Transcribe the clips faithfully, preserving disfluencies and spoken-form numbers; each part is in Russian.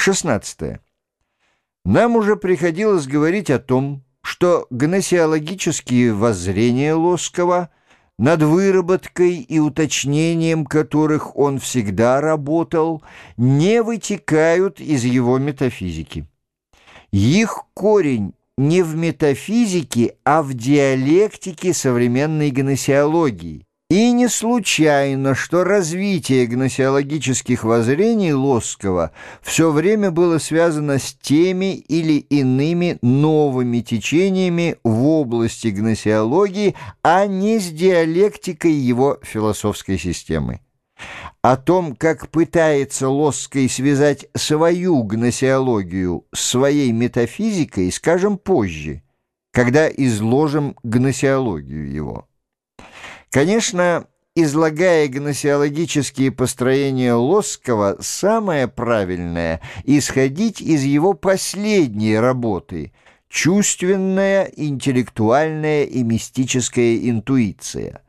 Шестнадцатое. Нам уже приходилось говорить о том, что гносеологические воззрения Лосского, над выработкой и уточнением которых он всегда работал, не вытекают из его метафизики. Их корень не в метафизике, а в диалектике современной гносеологии. И не случайно, что развитие гносеологических воззрений Лосского все время было связано с теми или иными новыми течениями в области гносеологии, а не с диалектикой его философской системы. О том, как пытается Лосский связать свою гносеологию с своей метафизикой, скажем позже, когда изложим гносеологию его. Конечно, излагая гносеологические построения Лосского, самое правильное – исходить из его последней работы «Чувственная, интеллектуальная и мистическая интуиция».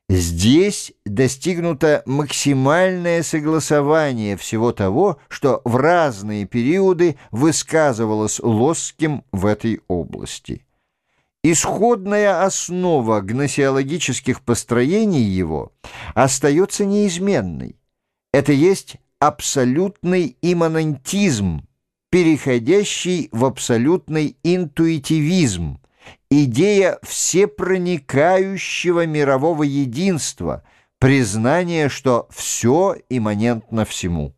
Здесь достигнуто максимальное согласование всего того, что в разные периоды высказывалось Лосским в этой области. Исходная основа гносеологических построений его остается неизменной. Это есть абсолютный имманентизм, переходящий в абсолютный интуитивизм, идея всепроникающего мирового единства, признание, что все имманентно всему.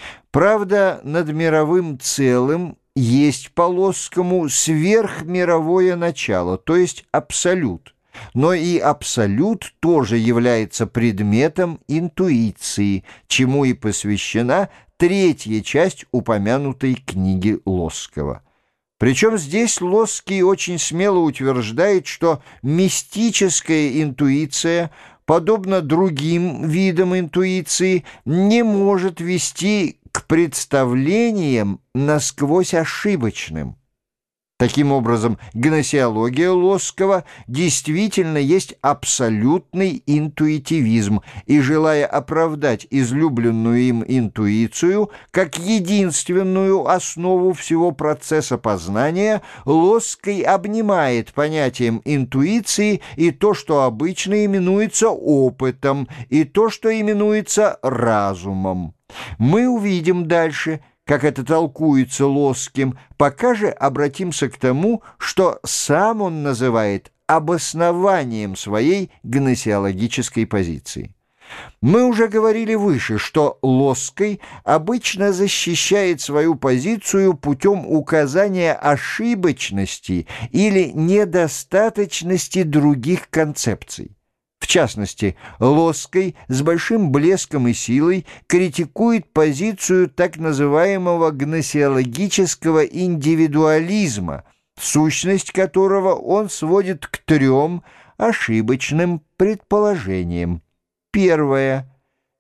Правда, над мировым целым есть по Лосскому сверхмировое начало, то есть абсолют. Но и абсолют тоже является предметом интуиции, чему и посвящена третья часть упомянутой книги Лосского. Причем здесь Лосский очень смело утверждает, что мистическая интуиция, подобно другим видам интуиции, не может вести к представлениям насквозь ошибочным. Таким образом, гносеология Лосского действительно есть абсолютный интуитивизм, и, желая оправдать излюбленную им интуицию как единственную основу всего процесса познания, Лосский обнимает понятием интуиции и то, что обычно именуется опытом, и то, что именуется разумом. Мы увидим дальше, как это толкуется Лосским, пока же обратимся к тому, что сам он называет обоснованием своей гносеологической позиции. Мы уже говорили выше, что Лосский обычно защищает свою позицию путем указания ошибочности или недостаточности других концепций. В частности, Лосский с большим блеском и силой критикует позицию так называемого гносеологического индивидуализма, сущность которого он сводит к трем ошибочным предположениям. Первое.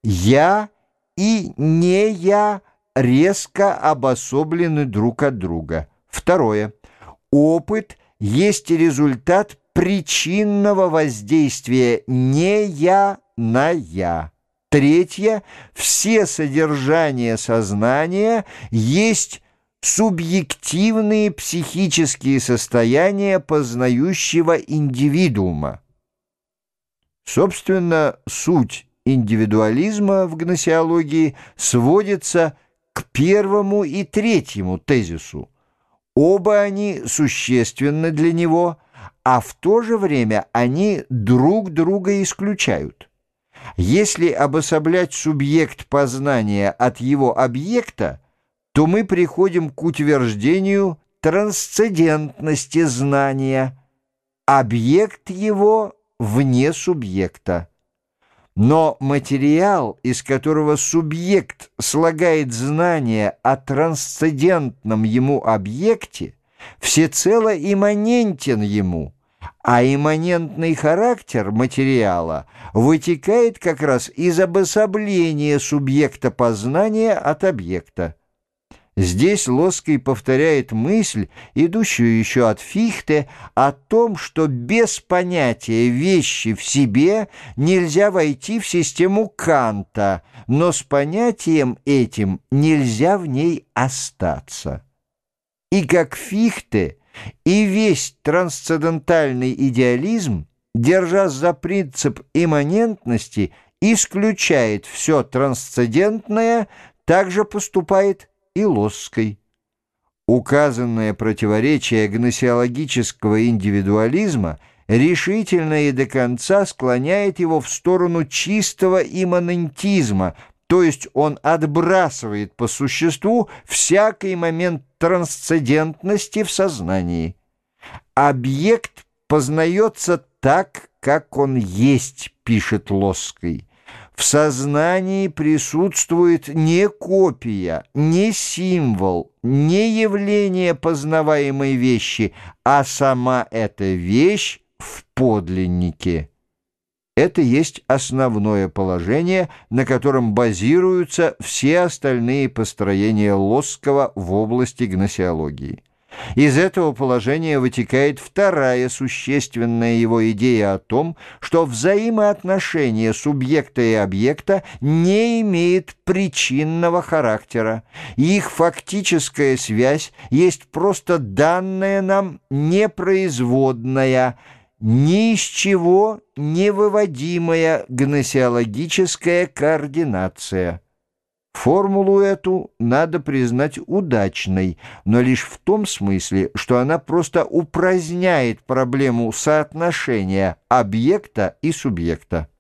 «Я» и «не я» резко обособлены друг от друга. Второе. «Опыт» есть результат причинного воздействия не «я» на «я». Третье. Все содержания сознания есть субъективные психические состояния познающего индивидуума. Собственно, суть индивидуализма в гносеологии сводится к первому и третьему тезису. Оба они существенны для него, а в то же время они друг друга исключают. Если обособлять субъект познания от его объекта, то мы приходим к утверждению трансцендентности знания. Объект его вне субъекта. Но материал, из которого субъект слагает знание о трансцендентном ему объекте, всецело имманентен ему, а имманентный характер материала вытекает как раз из обособления субъекта познания от объекта. Здесь Лосский повторяет мысль, идущую еще от Фихте, о том, что без понятия вещи в себе нельзя войти в систему Канта, но с понятием этим нельзя в ней остаться. И как Фихте, и весь трансцендентальный идеализм, держась за принцип имманентности, исключает все трансцендентное, также поступает и Лосский. Указанное противоречие гносеологического индивидуализма решительно и до конца склоняет его в сторону чистого имманентизма, то есть он отбрасывает по существу всякий момент трансцендентности в сознании. Объект познается так, как он есть, пишет Лосский. В сознании присутствует не копия, не символ, не явление познаваемой вещи, а сама эта вещь в подлиннике. Это есть основное положение, на котором базируются все остальные построения Лосского в области гносеологии. Из этого положения вытекает вторая существенная его идея о том, что взаимоотношения субъекта и объекта не имеет причинного характера. Их фактическая связь есть просто данная нам непроизводная, ни из чего не выводимая гносеологическая координация. Формулу эту надо признать удачной, но лишь в том смысле, что она просто упраздняет проблему соотношения объекта и субъекта.